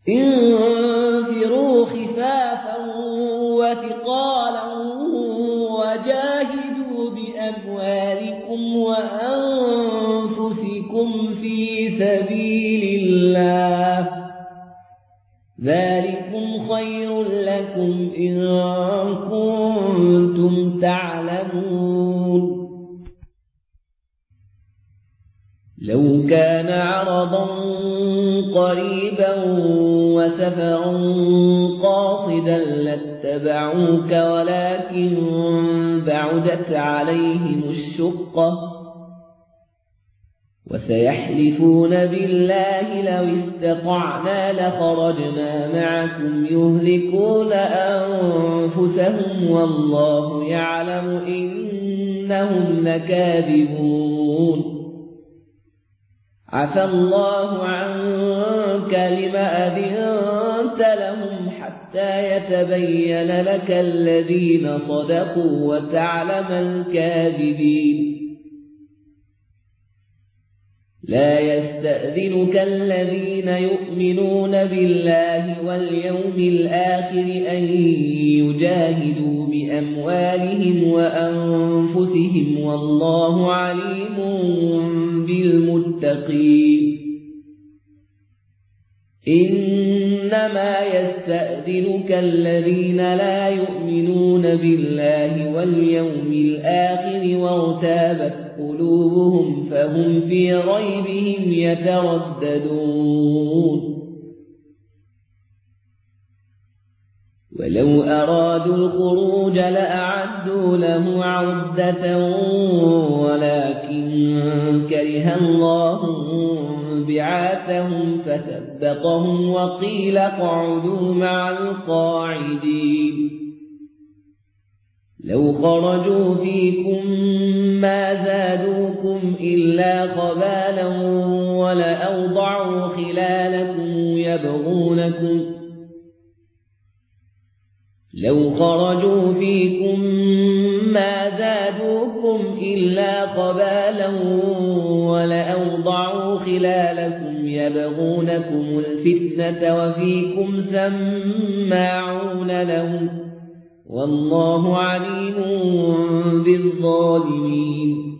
انفروا خفافا وثقالا وجاهدوا بأموالكم وأنفسكم في سبيل الله ذلكم خير لكم إن كنتم تعلمون لو كان عرضا قريبا وسفرا قاصدا لاتبعوك ولكن بعدت عليهم الشقة وسيحلفون بالله لو استطعنا لخرجنا معكم يهلكون أنفسهم والله يعلم إنهم لكاذبون عفى الله عنك لم أذنت لهم حتى يتبين لك الذين صدقوا وتعلم الكاذبين لا يستأذنك الذين يؤمنون بالله واليوم الآخر أن يجاهدوا بأموالهم وأنفسهم والله عليم بالمتقين إنما يستأذنك الذين لا يؤمنون بالله واليوم الآخر وارتابت قلوبهم فهم في ريبهم يترددون ولو أرادوا الخروج لأعدوا له عدة ولكن كره الله بعاثهم فثبطهم وقيل اقعدوا مع القاعدين لو خرجوا فيكم ما زادوكم إلا خبالا ولأوضعوا خلالكم يبغونكم الفتنة وفيكم سماعون لهم والله عليم بالظالمين